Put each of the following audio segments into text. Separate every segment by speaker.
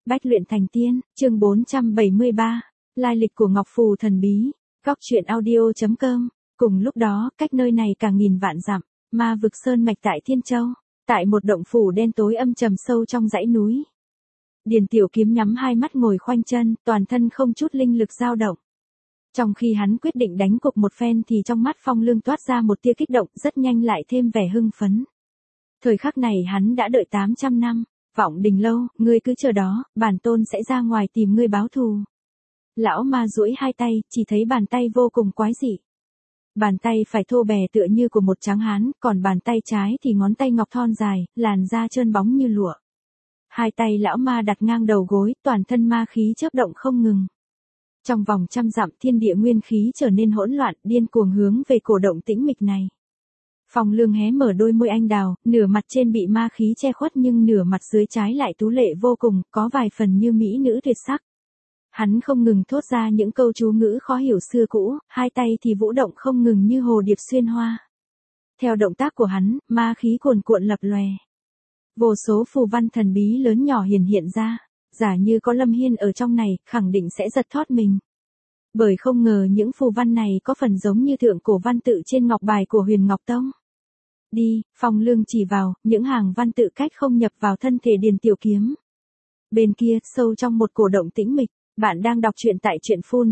Speaker 1: Bách luyện thành tiên, chương 473, lai lịch của Ngọc Phù thần bí, góc truyện audio.com. Cùng lúc đó, cách nơi này cả nghìn vạn dặm, ma vực sơn mạch tại Thiên Châu, tại một động phủ đen tối âm trầm sâu trong dãy núi. Điền Tiểu Kiếm nhắm hai mắt ngồi khoanh chân, toàn thân không chút linh lực dao động. Trong khi hắn quyết định đánh cuộc một phen thì trong mắt Phong Lương toát ra một tia kích động, rất nhanh lại thêm vẻ hưng phấn. Thời khắc này hắn đã đợi 800 năm. Vọng Đình Lâu, ngươi cứ chờ đó, bản tôn sẽ ra ngoài tìm ngươi báo thù. Lão ma duỗi hai tay, chỉ thấy bàn tay vô cùng quái dị. Bàn tay phải thô bè tựa như của một tráng hán, còn bàn tay trái thì ngón tay ngọc thon dài, làn da trơn bóng như lụa. Hai tay lão ma đặt ngang đầu gối, toàn thân ma khí chớp động không ngừng. Trong vòng trăm dặm thiên địa nguyên khí trở nên hỗn loạn, điên cuồng hướng về cổ động tĩnh mịch này. Phong Lương hé mở đôi môi anh đào, nửa mặt trên bị ma khí che khuất nhưng nửa mặt dưới trái lại tú lệ vô cùng, có vài phần như mỹ nữ tuyệt sắc. Hắn không ngừng thốt ra những câu chú ngữ khó hiểu xưa cũ, hai tay thì vũ động không ngừng như hồ điệp xuyên hoa. Theo động tác của hắn, ma khí cuồn cuộn lập lòe. Vô số phù văn thần bí lớn nhỏ hiện ra, giả như có Lâm Hiên ở trong này, khẳng định sẽ giật thót mình. Bởi không ngờ những phù văn này có phần giống như thượng cổ văn tự trên ngọc bài của Huyền Ngọc Tông. Đi, Phong Lương chỉ vào, những hàng văn tự cách không nhập vào thân thể Điền Tiểu Kiếm. Bên kia, sâu trong một cổ động tĩnh mịch, bạn đang đọc truyện tại truyện phun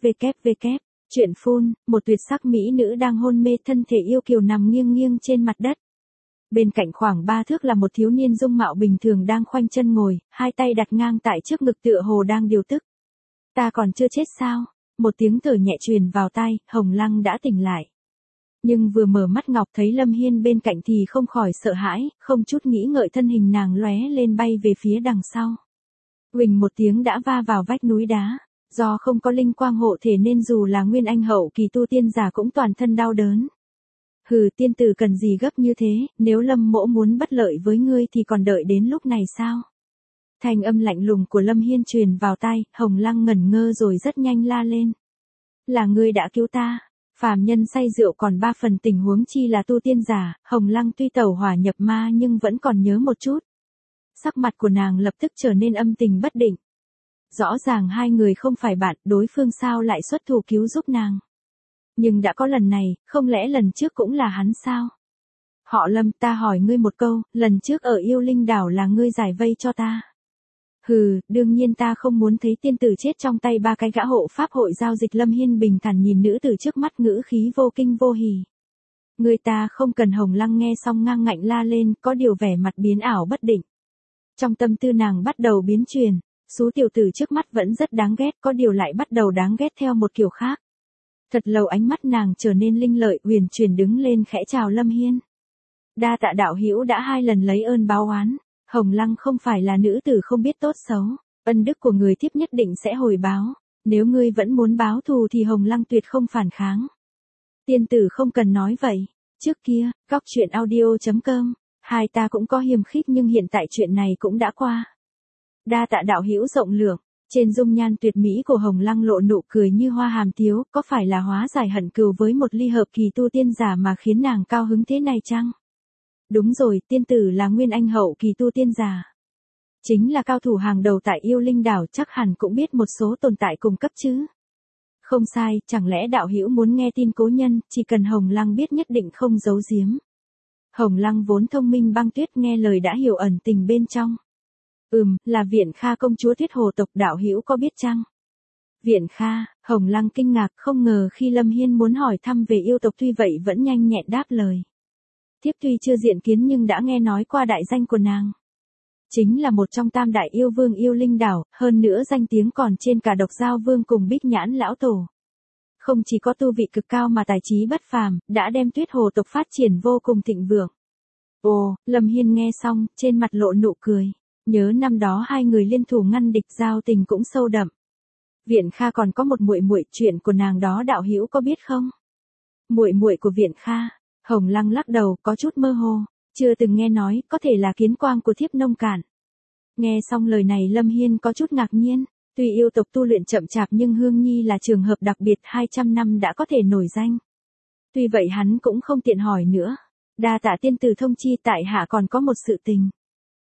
Speaker 1: www. Truyện phun, một tuyệt sắc mỹ nữ đang hôn mê, thân thể yêu kiều nằm nghiêng nghiêng trên mặt đất. Bên cạnh khoảng 3 thước là một thiếu niên dung mạo bình thường đang khoanh chân ngồi, hai tay đặt ngang tại trước ngực tựa hồ đang điều tức. Ta còn chưa chết sao? Một tiếng thở nhẹ truyền vào tai, Hồng Lăng đã tỉnh lại. Nhưng vừa mở mắt Ngọc thấy Lâm Hiên bên cạnh thì không khỏi sợ hãi, không chút nghĩ ngợi thân hình nàng lóe lên bay về phía đằng sau. Huỳnh một tiếng đã va vào vách núi đá, do không có linh quang hộ thể nên dù là nguyên anh hậu kỳ tu tiên giả cũng toàn thân đau đớn. Hừ, tiên tử cần gì gấp như thế, nếu Lâm mỗ muốn bất lợi với ngươi thì còn đợi đến lúc này sao? Thanh âm lạnh lùng của Lâm Hiên truyền vào tai, Hồng Lăng ngẩn ngơ rồi rất nhanh la lên. Là ngươi đã cứu ta. Phàm nhân say rượu còn 3 phần tình huống chi là tu tiên giả, Hồng Lăng tuy tẩu hỏa nhập ma nhưng vẫn còn nhớ một chút. Sắc mặt của nàng lập tức trở nên âm tình bất định. Rõ ràng hai người không phải bạn, đối phương sao lại xuất thủ cứu giúp nàng. Nhưng đã có lần này, không lẽ lần trước cũng là hắn sao? Họ Lâm, ta hỏi ngươi một câu, lần trước ở Yêu Linh đảo là ngươi giải vây cho ta. Hừ, đương nhiên ta không muốn thấy tiên tử chết trong tay 3 cái gã hộ pháp hội giao dịch. Lâm Hiên bình thản nhìn nữ tử trước mắt, ngữ khí vô kinh vô hỉ. Người ta không cần. Hồng Lăng nghe xong ngang ngạnh la lên, có điều vẻ mặt biến ảo bất định. Trong tâm tư nàng bắt đầu biến chuyển, số tiểu tử trước mắt vẫn rất đáng ghét, có điều lại bắt đầu đáng ghét theo một kiểu khác. Thật lâu ánh mắt nàng trở nên linh lợi, huyền chuyển đứng lên khẽ chào Lâm Hiên. Đa tạ đạo hữu đã 2 lần lấy ơn báo oán. Hồng Lăng không phải là nữ tử không biết tốt xấu, ân đức của người thiếp nhất định sẽ hồi báo, nếu ngươi vẫn muốn báo thù thì Hồng Lăng tuyệt không phản kháng. Tiên tử không cần nói vậy, trước kia, góc truyện audio.com, hai ta cũng có hiềm khích nhưng hiện tại chuyện này cũng đã qua. Đa tạ đạo hữu rộng lượng, trên dung nhan tuyệt mỹ của Hồng Lăng lộ nụ cười như hoa hàm tiếu, có phải là hóa giải hận cừu với một ly hợp kỳ tu tiên giả mà khiến nàng cao hứng thế này chăng? Đúng rồi, tiên tử là nguyên anh hậu kỳ tu tiên giả. Chính là cao thủ hàng đầu tại Yêu Linh đảo, chắc hẳn cũng biết một số tồn tại cùng cấp chứ. Không sai, chẳng lẽ đạo hữu muốn nghe tin cố nhân, chỉ cần Hồng Lăng biết nhất định không giấu giếm. Hồng Lăng vốn thông minh băng tuyết nghe lời đã hiểu ẩn tình bên trong. Là Viện Kha công chúa Thiết Hồ tộc, đạo hữu có biết chăng? Viện Kha, Hồng Lăng kinh ngạc, không ngờ khi Lâm Hiên muốn hỏi thăm về yêu tộc tuy vậy vẫn nhanh nhẹn đáp lời. Thiếp tuy chưa diện kiến nhưng đã nghe nói qua đại danh của nàng. Chính là một trong 3 đại yêu vương Yêu Linh đảo, hơn nữa danh tiếng còn trên cả Độc Giao Vương cùng Bích Nhãn lão tổ. Không chỉ có tu vị cực cao mà tài trí bất phàm, đã đem Tuyết Hồ tộc phát triển vô cùng thịnh vượng. Ồ, Lâm Hiên nghe xong, trên mặt lộ nụ cười, nhớ năm đó hai người liên thủ ngăn địch, giao tình cũng sâu đậm. Viện Kha còn có một muội muội, chuyện của nàng đó đạo hữu có biết không? Muội muội của Viện Kha? Hồng Lăng lắc đầu, có chút mơ hồ, chưa từng nghe nói, có thể là kiến quang của thiếp nông cạn. Nghe xong lời này Lâm Hiên có chút ngạc nhiên, tuy yêu tộc tu luyện chậm chạp nhưng Hương Nhi là trường hợp đặc biệt, 200 năm đã có thể nổi danh. Tuy vậy hắn cũng không tiện hỏi nữa. Đa tạ tiên tử thông chi, tại hạ còn có một sự tình.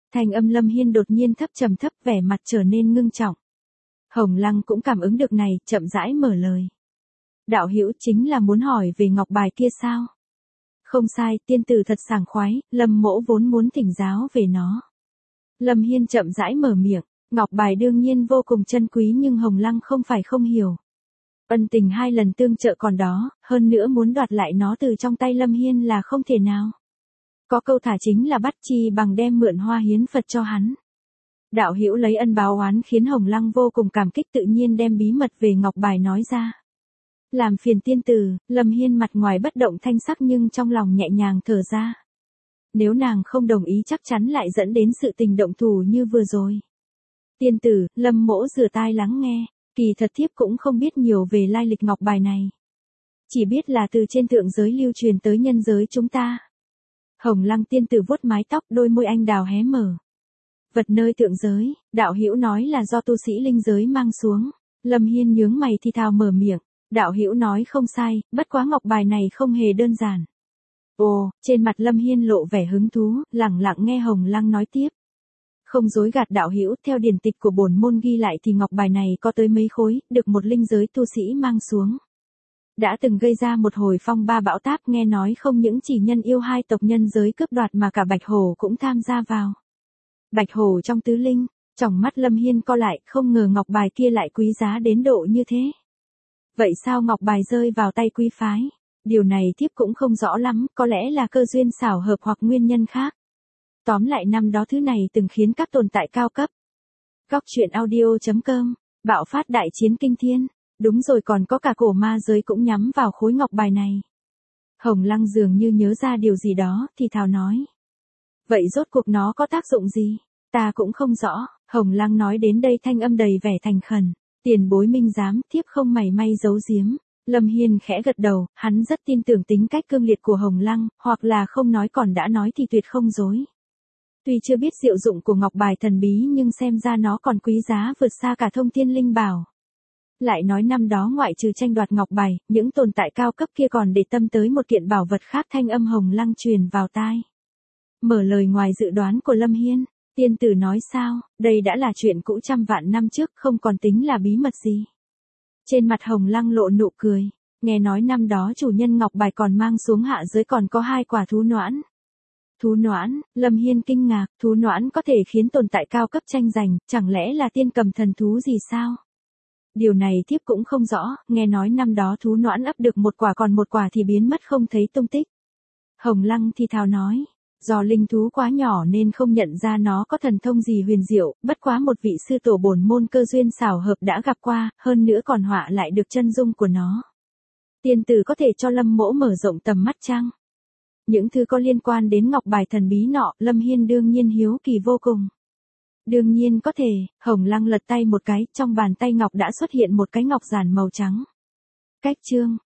Speaker 1: Thanh âm Lâm Hiên đột nhiên thấp trầm thấp, vẻ mặt trở nên ngưng trọng. Hồng Lăng cũng cảm ứng được này, chậm rãi mở lời. Đạo hữu chính là muốn hỏi về ngọc bài kia sao? Không sai, tiên tử thật sảng khoái, Lâm mỗ vốn muốn thỉnh giáo về nó. Lâm Hiên chậm rãi mở miệng, ngọc bài đương nhiên vô cùng chân quý nhưng Hồng Lăng không phải không hiểu. Ân tình 2 lần tương trợ còn đó, hơn nữa muốn đoạt lại nó từ trong tay Lâm Hiên là không thể nào. Có câu thả chính là bắt chi bằng đem mượn hoa hiến Phật cho hắn. Đạo hữu lấy ân báo oán khiến Hồng Lăng vô cùng cảm kích, tự nhiên đem bí mật về ngọc bài nói ra. Làm phiền tiên tử, Lâm Hiên mặt ngoài bất động thanh sắc nhưng trong lòng nhẹ nhàng thở ra. Nếu nàng không đồng ý chắc chắn lại dẫn đến sự tình động thủ như vừa rồi. Tiên tử, Lâm mỗ rửa tai lắng nghe, kỳ thật thiếp cũng không biết nhiều về lai lịch ngọc bài này. Chỉ biết là từ trên thượng giới lưu truyền tới nhân giới chúng ta. Hồng Lăng tiên tử vuốt mái tóc, đôi môi anh đào hé mở. Vật nơi thượng giới, đạo hữu nói là do tu sĩ linh giới mang xuống. Lâm Hiên nhướng mày thì thào mở miệng. Đạo hữu nói không sai, bất quá ngọc bài này không hề đơn giản. Ồ, trên mặt Lâm Hiên lộ vẻ hứng thú, lẳng lặng nghe Hồng Lăng nói tiếp. Không dối gạt đạo hữu, theo điển tịch của bổn môn ghi lại thì ngọc bài này có tới mấy khối, được một linh giới tu sĩ mang xuống. Đã từng gây ra một hồi phong ba bão táp, nghe nói không những chỉ nhân yêu 2 tộc nhân giới cướp đoạt mà cả Bạch Hổ cũng tham gia vào. Bạch Hổ trong tứ linh, tròng mắt Lâm Hiên co lại, không ngờ ngọc bài kia lại quý giá đến độ như thế. Vậy sao ngọc bài rơi vào tay quý phái? Điều này thiếp cũng không rõ lắm, có lẽ là cơ duyên xảo hợp hoặc nguyên nhân khác. Tóm lại năm đó thứ này từng khiến các tồn tại cao cấp. Góc truyện audio.com, bạo phát đại chiến kinh thiên. Đúng rồi, còn có cả cổ ma giới cũng nhắm vào khối ngọc bài này. Hồng Lăng dường như nhớ ra điều gì đó, thì thào nói. Vậy rốt cuộc nó có tác dụng gì? Ta cũng không rõ. Hồng Lăng nói đến đây thanh âm đầy vẻ thành khẩn. Tiền bối minh giám, thiếp không mảy may giấu giếm. Lâm Hiên khẽ gật đầu, hắn rất tin tưởng tính cách cương liệt của Hồng Lăng, hoặc là không nói còn đã nói thì tuyệt không dối. Tuy chưa biết diệu dụng của ngọc bài thần bí nhưng xem ra nó còn quý giá vượt xa cả thông thiên linh bảo. Lại nói năm đó ngoại trừ tranh đoạt ngọc bài, những tồn tại cao cấp kia còn để tâm tới một kiện bảo vật khác. Thanh âm Hồng Lăng truyền vào tai. Mở lời ngoài dự đoán của Lâm Hiên. Tiên tử nói sao, đây đã là chuyện cũ trăm vạn năm trước, không còn tính là bí mật gì. Trên mặt Hồng Lăng lộ nụ cười, nghe nói năm đó chủ nhân ngọc bài còn mang xuống hạ giới còn có 2 quả thú noãn. Thú noãn, Lâm Hiên kinh ngạc, thú noãn có thể khiến tồn tại cao cấp tranh giành, chẳng lẽ là tiên cầm thần thú gì sao? Điều này thiếp cũng không rõ, nghe nói năm đó thú noãn ấp được 1 quả còn 1 quả thì biến mất không thấy tung tích. Hồng Lăng thì thào nói. Do linh thú quá nhỏ nên không nhận ra nó có thần thông gì huyền diệu, bất quá một vị sư tổ bổn môn cơ duyên xảo hợp đã gặp qua, hơn nữa còn họa lại được chân dung của nó. Tiên tử có thể cho Lâm mỗ mở rộng tầm mắt chăng? Những thứ có liên quan đến ngọc bài thần bí nọ, Lâm Hiên đương nhiên hiếu kỳ vô cùng. Đương nhiên có thể, Hồng Lăng lật tay một cái, trong bàn tay ngọc đã xuất hiện một cái ngọc giản màu trắng. Cách chương,